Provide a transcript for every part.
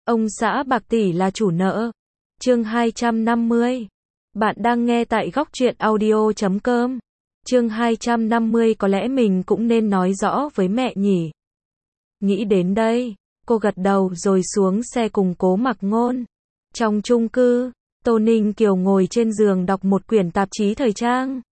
Ông xã bạc tỷ là chủ nợ. Chương 250. Bạn đang nghe tại góc truyện audio.com. Chương 250 có lẽ mình cũng nên nói rõ với mẹ nhỉ. Nghĩ đến đây, cô gật đầu rồi xuống xe cùng Cố Mặc Ngôn. Trong chung cư, Tô Ninh Kiều ngồi trên giường đọc một quyển tạp chí thời trang.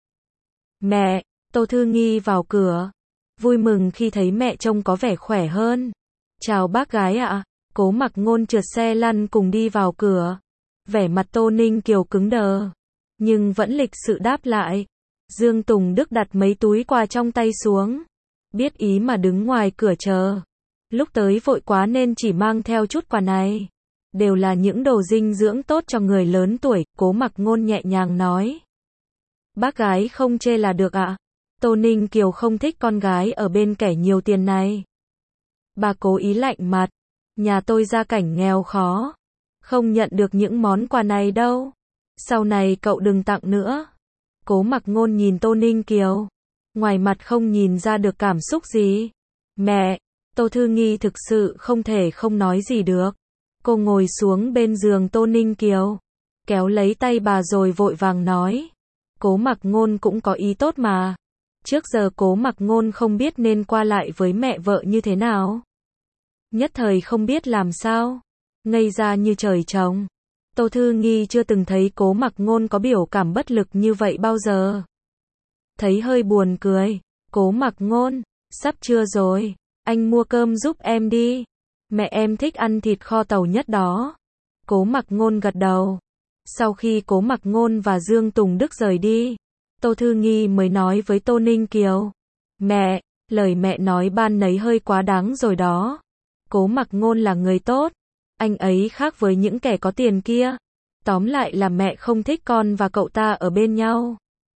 Mẹ, Tô Thư Nghi vào cửa. Vui mừng khi thấy mẹ trông có vẻ khỏe hơn. Chào bác gái ạ. Cố Mặc Ngôn trượt xe lăn cùng đi vào cửa. Vẻ mặt Tô Ninh Kiều cứng đờ, nhưng vẫn lịch sự đáp lại. Dương Tùng Đức đặt mấy túi quà trong tay xuống, biết ý mà đứng ngoài cửa chờ. Lúc tới vội quá nên chỉ mang theo chút quà này. Đều là những đồ dinh dưỡng tốt cho người lớn tuổi, Cố Mặc Ngôn nhẹ nhàng nói. Bác gái không chê là được ạ. Tô Ninh Kiều không thích con gái ở bên kẻ nhiều tiền này. Bà cố ý lạnh mặt. Nhà tôi gia cảnh nghèo khó, không nhận được những món quà này đâu. Sau này cậu đừng tặng nữa. Cố Mặc Ngôn nhìn Tô Ninh Kiều, ngoài mặt không nhìn ra được cảm xúc gì. Mẹ, Tô Thư Nghi thực sự không thể không nói gì được. Cô ngồi xuống bên giường Tô Ninh Kiều, kéo lấy tay bà rồi vội vàng nói. Cố Mặc Ngôn cũng có ý tốt mà. Trước giờ Cố Mặc Ngôn không biết nên qua lại với mẹ vợ như thế nào. Nhất thời không biết làm sao, ngây ra như trời trồng. Tô Thư Nghi chưa từng thấy Cố Mặc Ngôn có biểu cảm bất lực như vậy bao giờ. Thấy hơi buồn cười. Cố Mặc Ngôn, sắp trưa rồi, anh mua cơm giúp em đi. Mẹ em thích ăn thịt kho tàu nhất đó. Cố Mặc Ngôn gật đầu. Sau khi Cố Mặc Ngôn và Dương Tùng Đức rời đi, Tô Thư Nghi mới nói với Tô Ninh Kiều. Mẹ, lời mẹ nói ban nấy hơi quá đáng rồi đó. Cố Mặc Ngôn là người tốt, anh ấy khác với những kẻ có tiền kia. Tóm lại là mẹ không thích con và cậu ta ở bên nhau.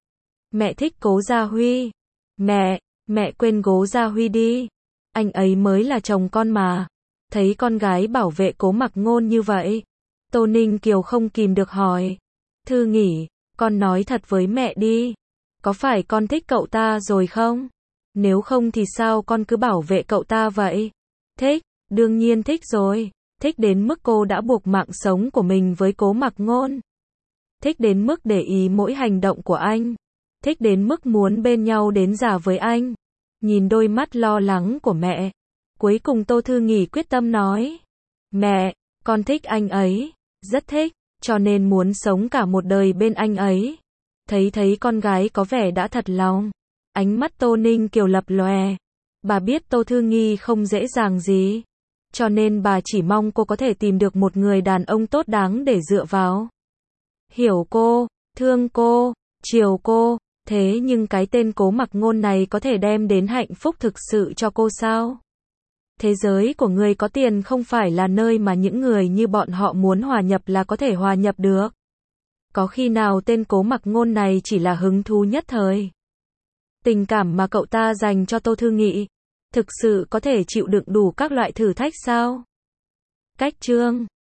Mẹ thích Cố Gia Huy. Mẹ quên Cố Gia Huy đi. Anh ấy mới là chồng con mà. Thấy con gái bảo vệ Cố Mặc Ngôn như vậy, Tô Ninh Kiều không kìm được hỏi. Thư Nghỉ, con nói thật với mẹ đi. Có phải con thích cậu ta rồi không? Nếu không thì sao con cứ bảo vệ cậu ta vậy? Thích, đương nhiên thích rồi. Thích đến mức cô đã buộc mạng sống của mình với Cố Mặc Ngôn. Thích đến mức để ý mỗi hành động của anh. Thích đến mức muốn bên nhau đến già với anh. Nhìn đôi mắt lo lắng của mẹ, cuối cùng Tô Thư Nghì quyết tâm nói. Mẹ, con thích anh ấy, rất thích, cho nên muốn sống cả một đời bên anh ấy. Thấy con gái có vẻ đã thật lòng, ánh mắt Tô Ninh Kiều lập lòe. Bà biết Tô Thư Nghi không dễ dàng gì, cho nên bà chỉ mong cô có thể tìm được một người đàn ông tốt đáng để dựa vào. Hiểu cô, thương cô, chiều cô. Thế nhưng cái tên Cố Mặc Ngôn này có thể đem đến hạnh phúc thực sự cho cô sao? Thế giới của người có tiền không phải là nơi mà những người như bọn họ muốn hòa nhập là có thể hòa nhập được. Có khi nào tên Cố Mặc Ngôn này chỉ là hứng thú nhất thời? Tình cảm mà cậu ta dành cho Tô Thư Nghị thực sự có thể chịu đựng đủ các loại thử thách sao? Cách chương